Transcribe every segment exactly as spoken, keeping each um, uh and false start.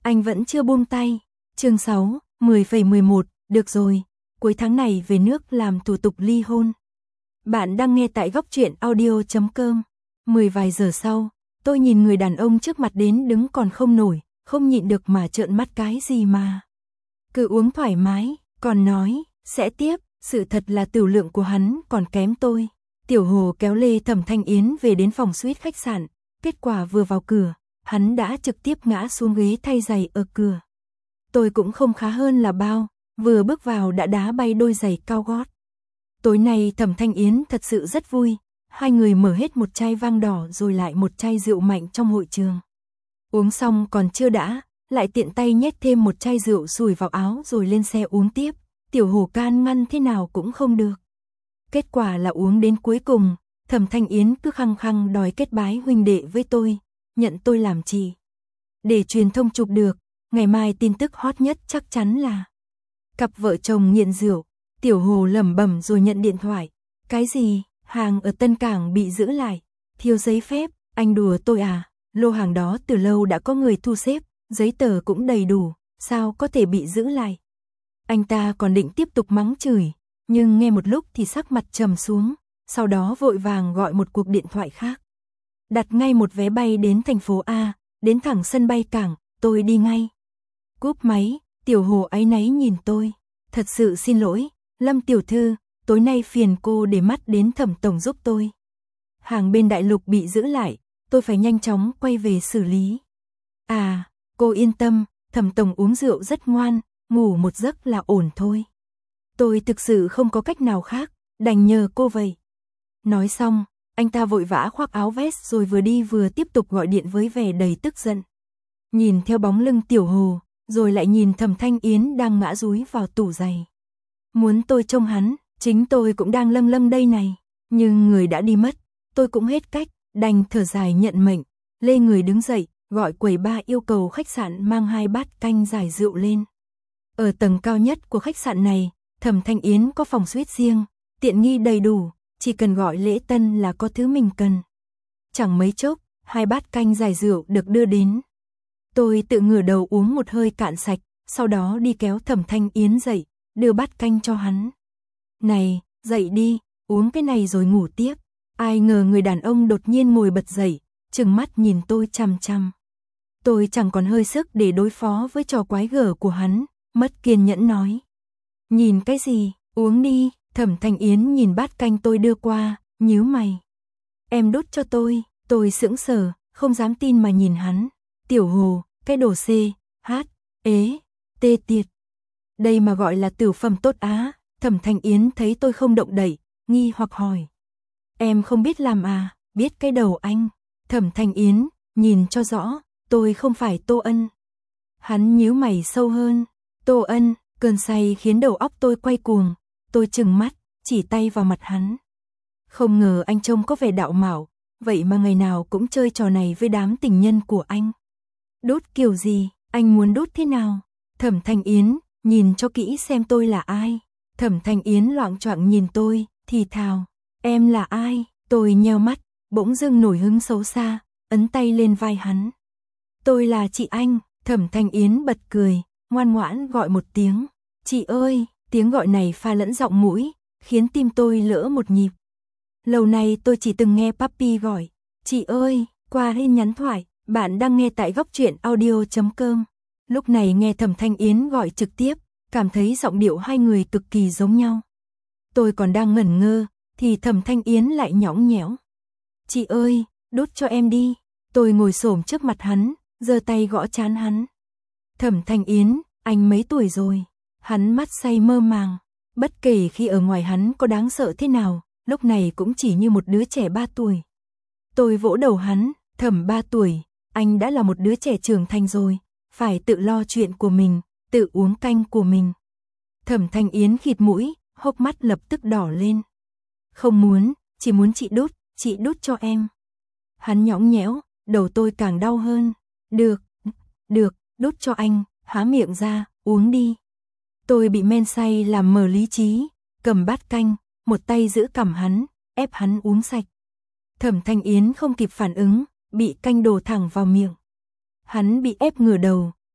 anh vẫn chưa buông tay. Chương sáu, mười phẩy mười một, được rồi, cuối tháng này về nước làm thủ tục ly hôn. Bạn đang nghe tại góc truyện audio chấm com. Mười vài giờ sau, tôi nhìn người đàn ông trước mặt đến đứng còn không nổi, không nhịn được mà trợn mắt cái gì mà. Cứ uống thoải mái, còn nói, sẽ tiếp, sự thật là tiểu lượng của hắn còn kém tôi. Tiểu Hồ kéo lê Thẩm Thanh Yến về đến phòng suite khách sạn, kết quả vừa vào cửa, hắn đã trực tiếp ngã xuống ghế thay giày ở cửa. Tôi cũng không khá hơn là bao, vừa bước vào đã đá bay đôi giày cao gót. Tối nay Thẩm Thanh Yến thật sự rất vui, hai người mở hết một chai vang đỏ rồi lại một chai rượu mạnh trong hội trường. Uống xong còn chưa đã, lại tiện tay nhét thêm một chai rượu sủi vào áo rồi lên xe uống tiếp, Tiểu Hồ can ngăn thế nào cũng không được. Kết quả là uống đến cuối cùng, Thẩm Thanh Yến cứ khăng khăng đòi kết bái huynh đệ với tôi, nhận tôi làm chị. Để truyền thông chụp được, ngày mai tin tức hot nhất chắc chắn là cặp vợ chồng nghiện rượu. Tiểu Hồ lẩm bẩm rồi nhận điện thoại. Cái gì? Hàng ở Tân Cảng bị giữ lại, thiếu giấy phép, anh đùa tôi à? Lô hàng đó từ lâu đã có người thu xếp, giấy tờ cũng đầy đủ, sao có thể bị giữ lại? Anh ta còn định tiếp tục mắng chửi, nhưng nghe một lúc thì sắc mặt trầm xuống, sau đó vội vàng gọi một cuộc điện thoại khác. Đặt ngay một vé bay đến thành phố A, đến thẳng sân bay Cảng, tôi đi ngay. Cúp máy, Tiểu Hồ áy náy nhìn tôi. Thật sự xin lỗi, Lâm tiểu thư, tối nay phiền cô để mắt đến Thẩm tổng giúp tôi. Hàng bên đại lục bị giữ lại, tôi phải nhanh chóng quay về xử lý. À, cô yên tâm, Thẩm tổng uống rượu rất ngoan, ngủ một giấc là ổn thôi. Tôi thực sự không có cách nào khác, đành nhờ cô vậy. Nói xong, anh ta vội vã khoác áo vest rồi vừa đi vừa tiếp tục gọi điện với vẻ đầy tức giận. Nhìn theo bóng lưng Tiểu Hồ, rồi lại nhìn Thẩm Thanh Yến đang ngã dúi vào tủ giày. Muốn tôi trông hắn, chính tôi cũng đang lâng lâng đây này, nhưng người đã đi mất, tôi cũng hết cách, đành thở dài nhận mệnh, lê người đứng dậy, gọi quầy ba yêu cầu khách sạn mang hai bát canh giải rượu lên. Ở tầng cao nhất của khách sạn này, Thẩm Thanh Yến có phòng suite riêng, tiện nghi đầy đủ, chỉ cần gọi lễ tân là có thứ mình cần. Chẳng mấy chốc, hai bát canh giải rượu được đưa đến. Tôi tự ngửa đầu uống một hơi cạn sạch, sau đó đi kéo Thẩm Thanh Yến dậy, đưa bát canh cho hắn. Này, dậy đi, uống cái này rồi ngủ tiếp. Ai ngờ người đàn ông đột nhiên ngồi bật dậy, trừng mắt nhìn tôi chằm chằm. Tôi chẳng còn hơi sức để đối phó với trò quái gở của hắn, mất kiên nhẫn nói. Nhìn cái gì, uống đi. Thẩm Thanh Yến nhìn bát canh tôi đưa qua, nhíu mày. Em đút cho tôi, tôi sững sờ, không dám tin mà nhìn hắn. Tiểu Hồ, cái đồ C, H, ế, tê tiệt. Đây mà gọi là tử phẩm tốt á. Thẩm Thanh Yến thấy tôi không động đậy, nghi hoặc hỏi. Em không biết làm à, biết cái đầu anh. Thẩm Thanh Yến, nhìn cho rõ, tôi không phải Tô Ân. Hắn nhíu mày sâu hơn. Tô Ân, cơn say khiến đầu óc tôi quay cuồng. Tôi trừng mắt, chỉ tay vào mặt hắn. Không ngờ anh trông có vẻ đạo mạo, vậy mà ngày nào cũng chơi trò này với đám tình nhân của anh. Đút kiểu gì, anh muốn đút thế nào? Thẩm Thanh Yến, nhìn cho kỹ xem tôi là ai. Thẩm Thanh Yến loạng choạng nhìn tôi, thì thào. Em là ai? Tôi nheo mắt, bỗng dưng nổi hứng xấu xa, ấn tay lên vai hắn. Tôi là chị anh. Thẩm Thanh Yến bật cười, ngoan ngoãn gọi một tiếng. Chị ơi! Tiếng gọi này pha lẫn giọng mũi, khiến tim tôi lỡ một nhịp. Lâu nay tôi chỉ từng nghe Papi gọi. Chị ơi! Qua tin nhắn thoại, bạn đang nghe tại góc truyện audio chấm com. Lúc này nghe Thẩm Thanh Yến gọi trực tiếp, cảm thấy giọng điệu hai người cực kỳ giống nhau. Tôi còn đang ngẩn ngơ, thì Thẩm Thanh Yến lại nhõng nhẽo. Chị ơi, đút cho em đi. Tôi ngồi xổm trước mặt hắn, giơ tay gõ trán hắn. Thẩm Thanh Yến, anh mấy tuổi rồi? Hắn mắt say mơ màng. Bất kể khi ở ngoài hắn có đáng sợ thế nào, lúc này cũng chỉ như một đứa trẻ ba tuổi. Tôi vỗ đầu hắn, Thẩm ba tuổi, anh đã là một đứa trẻ trưởng thành rồi, phải tự lo chuyện của mình, tự uống canh của mình. Thẩm Thanh Yến khịt mũi, hốc mắt lập tức đỏ lên. Không muốn, chỉ muốn chị đút, chị đút cho em. Hắn nhõng nhẽo, đầu tôi càng đau hơn. Được, được, đút cho anh, há miệng ra, uống đi. Tôi bị men say làm mờ lý trí, cầm bát canh, một tay giữ cằm hắn, ép hắn uống sạch. Thẩm Thanh Yến không kịp phản ứng, bị canh đổ thẳng vào miệng. Hắn bị ép ngửa đầu,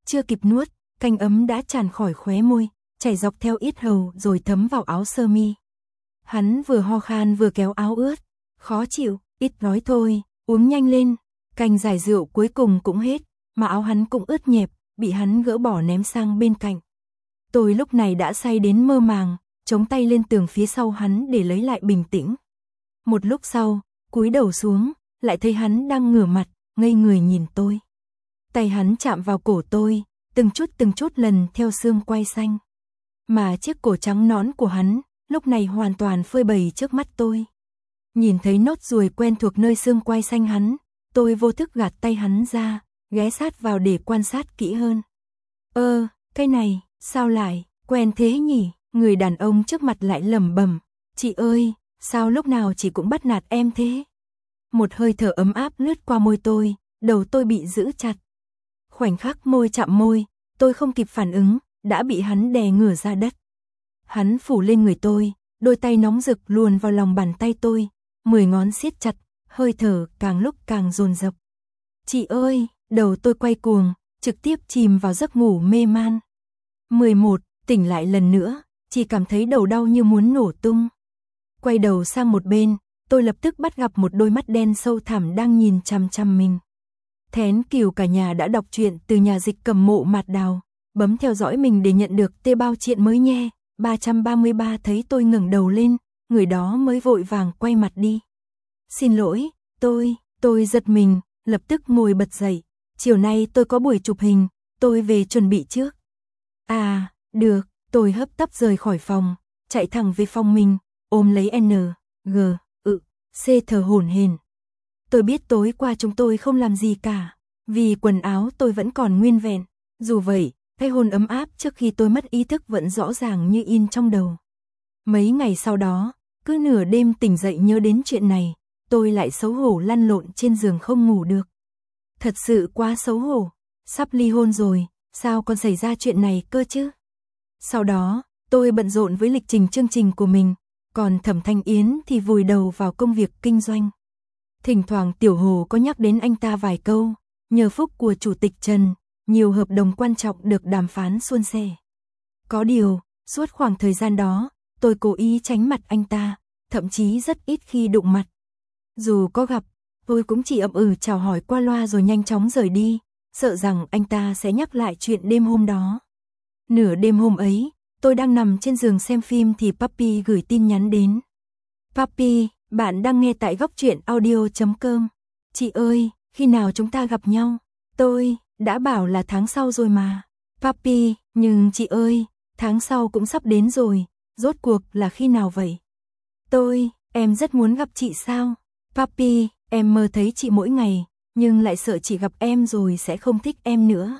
chưa kịp nuốt, canh ấm đã tràn khỏi khóe môi, chảy dọc theo yết hầu rồi thấm vào áo sơ mi. Hắn vừa ho khan vừa kéo áo ướt, khó chịu, ít nói thôi, uống nhanh lên, canh giải rượu cuối cùng cũng hết, mà áo hắn cũng ướt nhẹp, bị hắn gỡ bỏ ném sang bên cạnh. Tôi lúc này đã say đến mơ màng, chống tay lên tường phía sau hắn để lấy lại bình tĩnh. Một lúc sau, cúi đầu xuống, lại thấy hắn đang ngửa mặt, ngây người nhìn tôi. Tay hắn chạm vào cổ tôi, từng chút từng chút lần theo xương quai xanh. Mà chiếc cổ trắng nõn của hắn, lúc này hoàn toàn phơi bày trước mắt tôi. Nhìn thấy nốt ruồi quen thuộc nơi xương quai xanh hắn, tôi vô thức gạt tay hắn ra, ghé sát vào để quan sát kỹ hơn. Ơ, cái này, sao lại, quen thế nhỉ? Người đàn ông trước mặt lại lẩm bẩm, chị ơi, sao lúc nào chị cũng bắt nạt em thế? Một hơi thở ấm áp lướt qua môi tôi, đầu tôi bị giữ chặt. Khoảnh khắc môi chạm môi, tôi không kịp phản ứng, đã bị hắn đè ngửa ra đất. Hắn phủ lên người tôi, đôi tay nóng rực luồn vào lòng bàn tay tôi, mười ngón siết chặt, hơi thở càng lúc càng dồn dập. Chị ơi, đầu tôi quay cuồng, trực tiếp chìm vào giấc ngủ mê man. mười một, tỉnh lại lần nữa, chỉ cảm thấy đầu đau như muốn nổ tung. Quay đầu sang một bên, tôi lập tức bắt gặp một đôi mắt đen sâu thẳm đang nhìn chằm chằm mình. Thén Kiều cả nhà đã đọc truyện từ nhà dịch Cầm Mộ Mạt Đào, bấm theo dõi mình để nhận được tê bao truyện mới nhé. ba trăm ba mươi ba thấy tôi ngẩng đầu lên, người đó mới vội vàng quay mặt đi. Xin lỗi, tôi, tôi giật mình, lập tức ngồi bật dậy. Chiều nay tôi có buổi chụp hình, tôi về chuẩn bị trước. À, được, tôi hấp tấp rời khỏi phòng, chạy thẳng về phòng mình, ôm lấy N, G, ự, C thở hổn hển. Tôi biết tối qua chúng tôi không làm gì cả, vì quần áo tôi vẫn còn nguyên vẹn. Dù vậy, cái hôn ấm áp trước khi tôi mất ý thức vẫn rõ ràng như in trong đầu. Mấy ngày sau đó, cứ nửa đêm tỉnh dậy nhớ đến chuyện này, tôi lại xấu hổ lăn lộn trên giường không ngủ được. Thật sự quá xấu hổ, sắp ly hôn rồi, sao còn xảy ra chuyện này cơ chứ? Sau đó, tôi bận rộn với lịch trình chương trình của mình, còn Thẩm Thanh Yến thì vùi đầu vào công việc kinh doanh. Thỉnh thoảng Tiểu Hồ có nhắc đến anh ta vài câu, nhờ phúc của Chủ tịch Trần, nhiều hợp đồng quan trọng được đàm phán suôn sẻ. Có điều, suốt khoảng thời gian đó, tôi cố ý tránh mặt anh ta, thậm chí rất ít khi đụng mặt. Dù có gặp, tôi cũng chỉ ậm ừ chào hỏi qua loa rồi nhanh chóng rời đi, sợ rằng anh ta sẽ nhắc lại chuyện đêm hôm đó. Nửa đêm hôm ấy, tôi đang nằm trên giường xem phim thì Papi gửi tin nhắn đến. Papi, bạn đang nghe tại góc truyện audio chấm com. Chị ơi, khi nào chúng ta gặp nhau? Tôi đã bảo là tháng sau rồi mà. Papi, nhưng chị ơi, tháng sau cũng sắp đến rồi, rốt cuộc là khi nào vậy? Tôi, em rất muốn gặp chị sao? Papi, em mơ thấy chị mỗi ngày, nhưng lại sợ chị gặp em rồi sẽ không thích em nữa.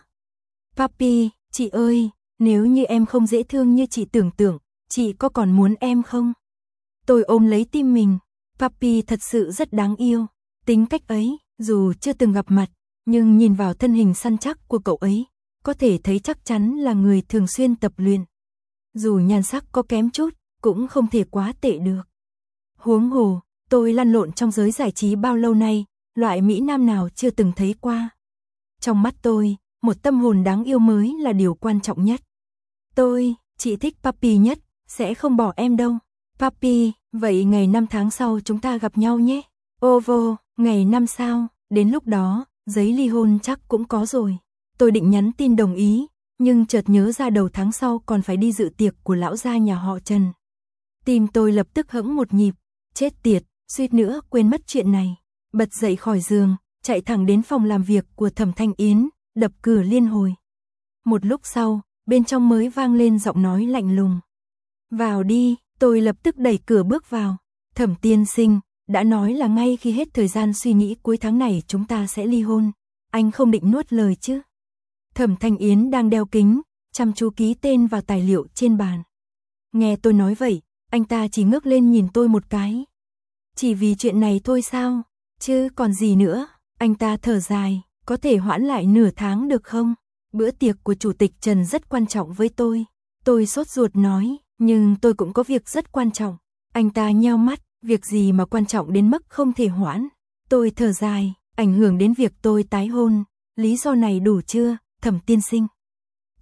Papi, chị ơi, nếu như em không dễ thương như chị tưởng tượng, chị có còn muốn em không? Tôi ôm lấy tim mình, Papi thật sự rất đáng yêu, tính cách ấy, dù chưa từng gặp mặt, nhưng nhìn vào thân hình săn chắc của cậu ấy, có thể thấy chắc chắn là người thường xuyên tập luyện. Dù nhan sắc có kém chút, cũng không thể quá tệ được. Huống hồ, tôi lăn lộn trong giới giải trí bao lâu nay, loại mỹ nam nào chưa từng thấy qua. Trong mắt tôi, một tâm hồn đáng yêu mới là điều quan trọng nhất. Tôi, chị thích Papi nhất, sẽ không bỏ em đâu. Papi, vậy ngày năm tháng sau chúng ta gặp nhau nhé. Ô vô, ngày năm sao, đến lúc đó, giấy ly hôn chắc cũng có rồi. Tôi định nhắn tin đồng ý, nhưng chợt nhớ ra đầu tháng sau còn phải đi dự tiệc của lão gia nhà họ Trần. Tim tôi lập tức hững một nhịp, chết tiệt, suýt nữa quên mất chuyện này. Bật dậy khỏi giường, chạy thẳng đến phòng làm việc của Thẩm Thanh Yến, đập cửa liên hồi. Một lúc sau, bên trong mới vang lên giọng nói lạnh lùng. Vào đi, tôi lập tức đẩy cửa bước vào. Thẩm tiên sinh, đã nói là ngay khi hết thời gian suy nghĩ cuối tháng này chúng ta sẽ ly hôn. Anh không định nuốt lời chứ? Thẩm Thanh Yến đang đeo kính, chăm chú ký tên vào tài liệu trên bàn. Nghe tôi nói vậy, anh ta chỉ ngước lên nhìn tôi một cái. Chỉ vì chuyện này thôi sao? Chứ còn gì nữa? Anh ta thở dài, có thể hoãn lại nửa tháng được không? Bữa tiệc của Chủ tịch Trần rất quan trọng với tôi. Tôi sốt ruột nói, nhưng tôi cũng có việc rất quan trọng. Anh ta nheo mắt, việc gì mà quan trọng đến mức không thể hoãn? Tôi thở dài, ảnh hưởng đến việc tôi tái hôn. Lý do này đủ chưa, Thẩm tiên sinh?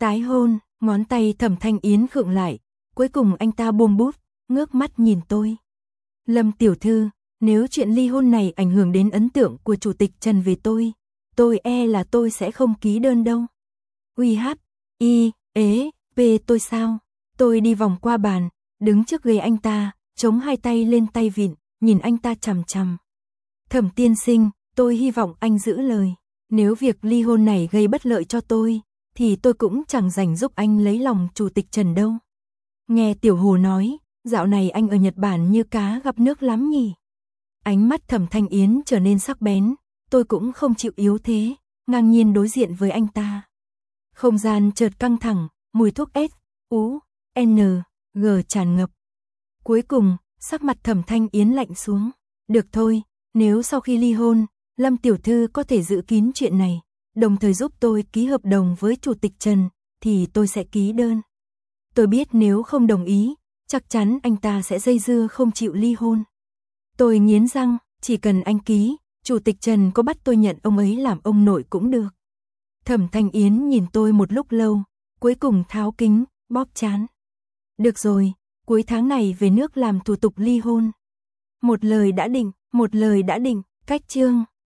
Tái hôn, ngón tay Thẩm Thanh Yến khựng lại, cuối cùng anh ta buông bút, ngước mắt nhìn tôi. Lâm tiểu thư, nếu chuyện ly hôn này ảnh hưởng đến ấn tượng của Chủ tịch Trần về tôi, tôi e là tôi sẽ không ký đơn đâu. Uy hát, y, ế, p tôi sao? Tôi đi vòng qua bàn, đứng trước ghế anh ta, chống hai tay lên tay vịn, nhìn anh ta chằm chằm. Thẩm tiên sinh, tôi hy vọng anh giữ lời. Nếu việc ly hôn này gây bất lợi cho tôi, thì tôi cũng chẳng rảnh giúp anh lấy lòng Chủ tịch Trần đâu. Nghe Tiểu Hồ nói, dạo này anh ở Nhật Bản như cá gặp nước lắm nhỉ. Ánh mắt Thẩm Thanh Yến trở nên sắc bén, tôi cũng không chịu yếu thế, ngang nhiên đối diện với anh ta. Không gian chợt căng thẳng, mùi thuốc S, U, N, G tràn ngập. Cuối cùng, sắc mặt Thẩm Thanh Yến lạnh xuống. Được thôi, nếu sau khi ly hôn, Lâm tiểu thư có thể giữ kín chuyện này, đồng thời giúp tôi ký hợp đồng với Chủ tịch Trần, thì tôi sẽ ký đơn. Tôi biết nếu không đồng ý, chắc chắn anh ta sẽ dây dưa không chịu ly hôn. Tôi nghiến răng, chỉ cần anh ký, Chủ tịch Trần có bắt tôi nhận ông ấy làm ông nội cũng được. Thẩm Thanh Yến nhìn tôi một lúc lâu, cuối cùng tháo kính, bóp trán. Được rồi, cuối tháng này về nước làm thủ tục ly hôn. Một lời đã định, một lời đã định, cách chương.